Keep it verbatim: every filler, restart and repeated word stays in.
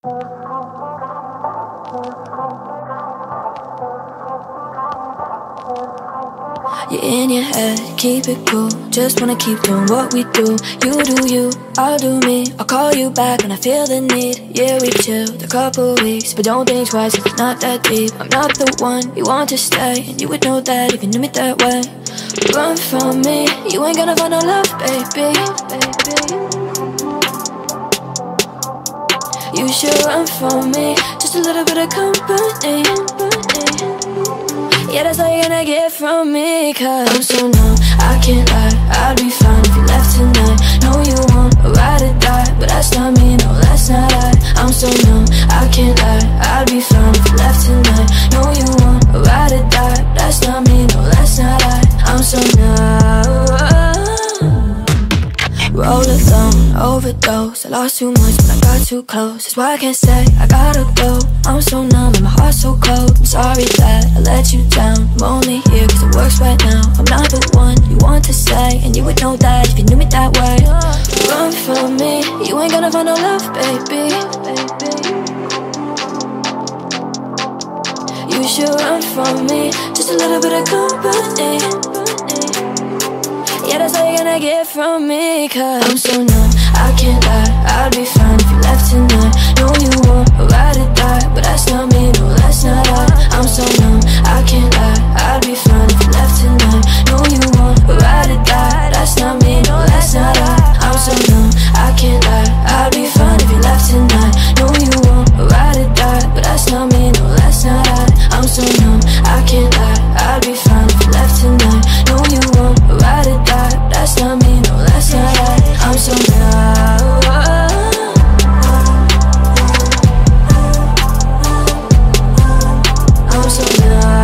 You're in your head, keep it cool. Just wanna keep doing what we do. You do you, I'll do me. I'll call you back when I feel the need. Yeah, we chilled a couple weeks, but don't think twice, cause it's not that deep. I'm not the one you want to stay, and you would know that if you knew me that way. Run from me, you ain't gonna find no love, baby. You should run from me, just a little bit of company. Yeah, that's all you're gonna get from me, cause I'm so numb, I can't lie. I'd be fine if you left tonight. No, you won't, a ride or die, but that's not me, no, that's not I. I'm so numb, I can't lie. I'd be fine if you left tonight. No, you won't, a ride or die, but that's not me, no, that's not I. I'm so numb. Roll alone, overdose. I lost too much, but I got too close. That's why I can't say I gotta go. I'm so numb and my heart's so cold. I'm sorry that I let you down. I'm only here cause it works right now. I'm not the one you want to say, and you would know that if you knew me that way. Run from me, you ain't gonna find no love, baby. You should run from me, just a little bit of company. Yeah, that's all you're gonna get from me, cause I'm so numb, I can't lie. I'd be fine if you left tonight. No, you won't, a ride or die, but that's not me, no, that's not I. I'm so numb, I can't lie. I'd be fine if you left tonight. No, you won't, a ride or die, that's not me, no, that's not I. I'm so numb, I can't lie. I'd be fine if you left tonight. No, you won't, a ride or die, but that's not me, no, that's not I. I'm so numb, I can't lie. I'd be fine if you left tonight. No, you won't, a ride or die, that's not me, no, that's not I. I'm so numb. I'm so numb.